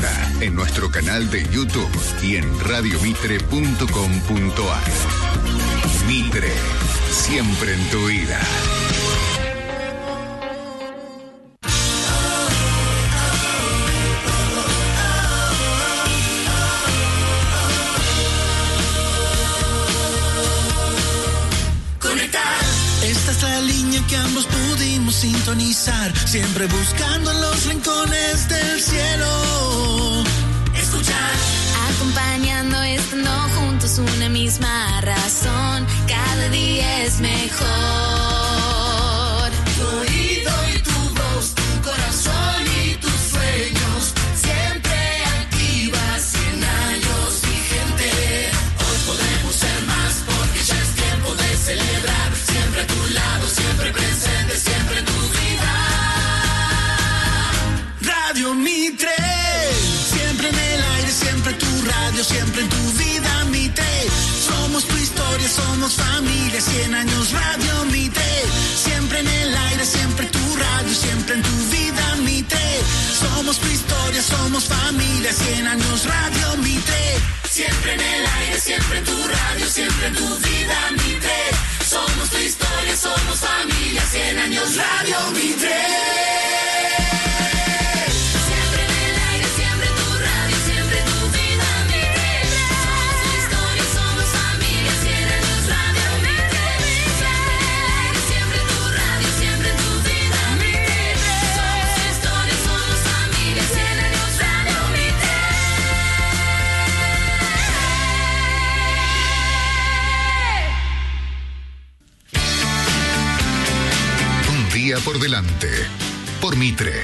Ahora, en nuestro canal de YouTube y en radiomitre.com.ar. Mitre, siempre en tu vida. Esta es la línea que ambos pudimos sintonizar, siempre buscando en los rincones del cielo. Escuchar, acompañando, estando juntos, una misma razón. Cada día es mejor. Tu oído y tu voz, tu corazón y tus sueños, siempre activas, 100 años vigente. Hoy podemos ser más porque ya es tiempo de celebrar. Siempre a tu lado, siempre presente, siempre en tu vida. Radio Mitre, siempre en el aire, siempre tu radio, siempre en tu vida. Mitre, somos tu historia, somos familia, 100 años Radio Mitre. Siempre en el aire, siempre tu radio, siempre en tu vida. Mitre, somos tu historia, somos familia, 100 años Radio Mitre. Siempre en el aire, siempre en tu radio, siempre en tu vida. Mitre, somos tu historia, somos familia, 100 años Radio Mitre. Siempre en el aire, siempre tu radio, siempre tu vida, Mitre. Somos tu historia, somos familia, 100 años Radio Mitre. Siempre en el aire, siempre tu radio, siempre tu vida, Mitre. Somos tu historia, somos familia, 100 años Radio Mitre. Un día por delante, por Mitre.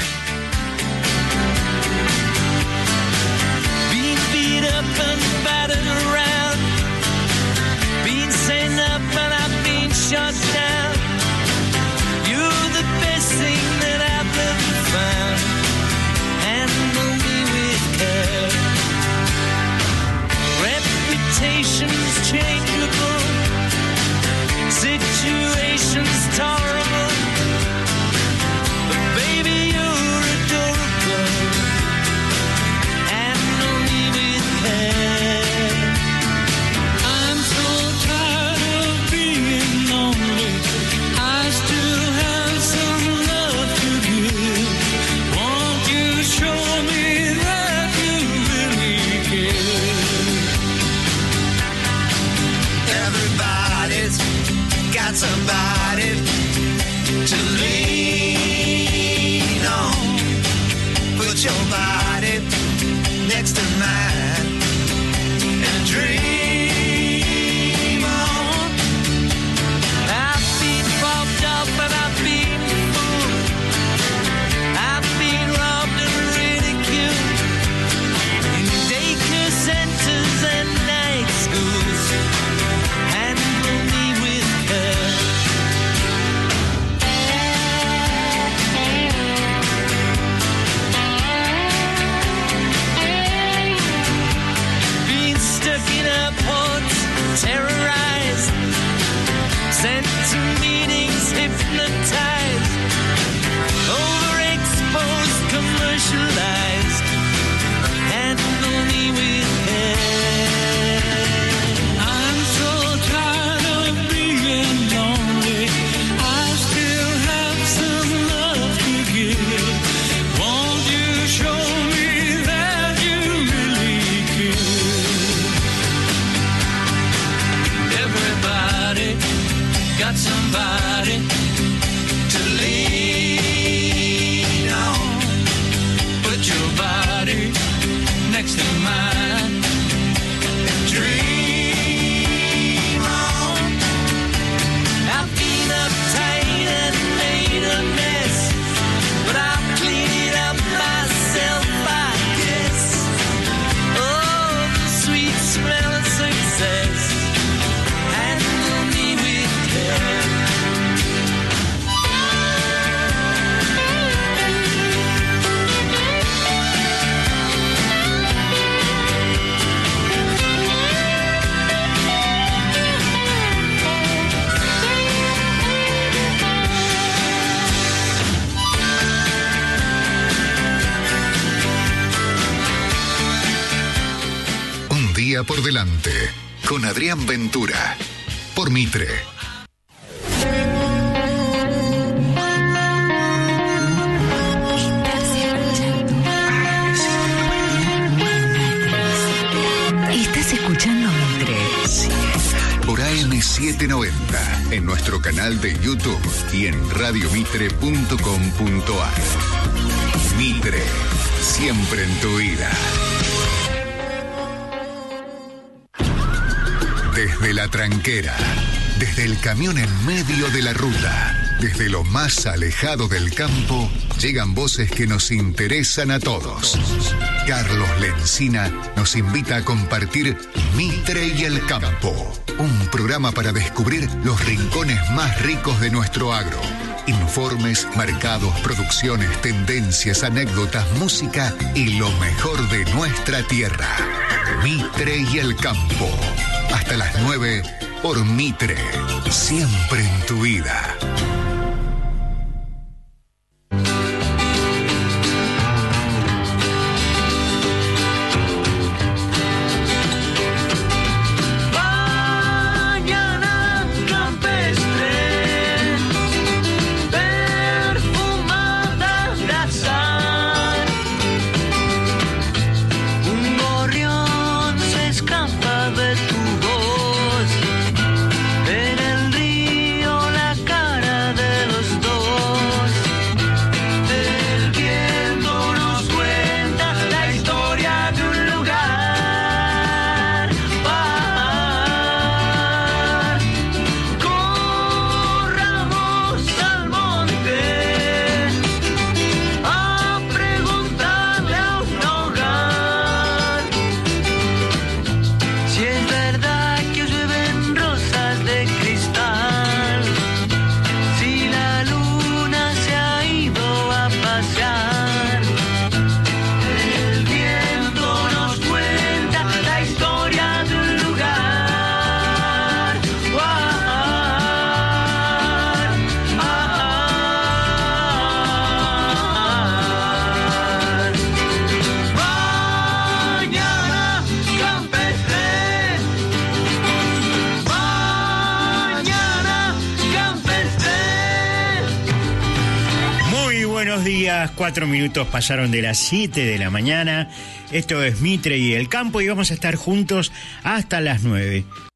Being beat up and battered around, being sent up and I've been shut down. You're the best thing that I've ever found. Handle me with care. Reputation's changeable, situation's tolerable. But baby, you're día por delante. Con Adrián Ventura. Por Mitre. Estás escuchando Mitre. Por AM790. En nuestro canal de YouTube. Y en radiomitre.com.ar. Mitre. Siempre en tu vida. Desde la tranquera, desde el camión en medio de la ruta, desde lo más alejado del campo, llegan voces que nos interesan a todos. Carlos Lencina nos invita a compartir Mitre y el Campo, un programa para descubrir los rincones más ricos de nuestro agro. Informes, mercados, producciones, tendencias, anécdotas, música y lo mejor de nuestra tierra. Mitre y el Campo. Hasta las 9 por Mitre. Siempre en tu vida. Buenos días, 4 minutos pasaron de las 7 de la mañana. Esto es Mitre y el Campo y vamos a estar juntos hasta las 9.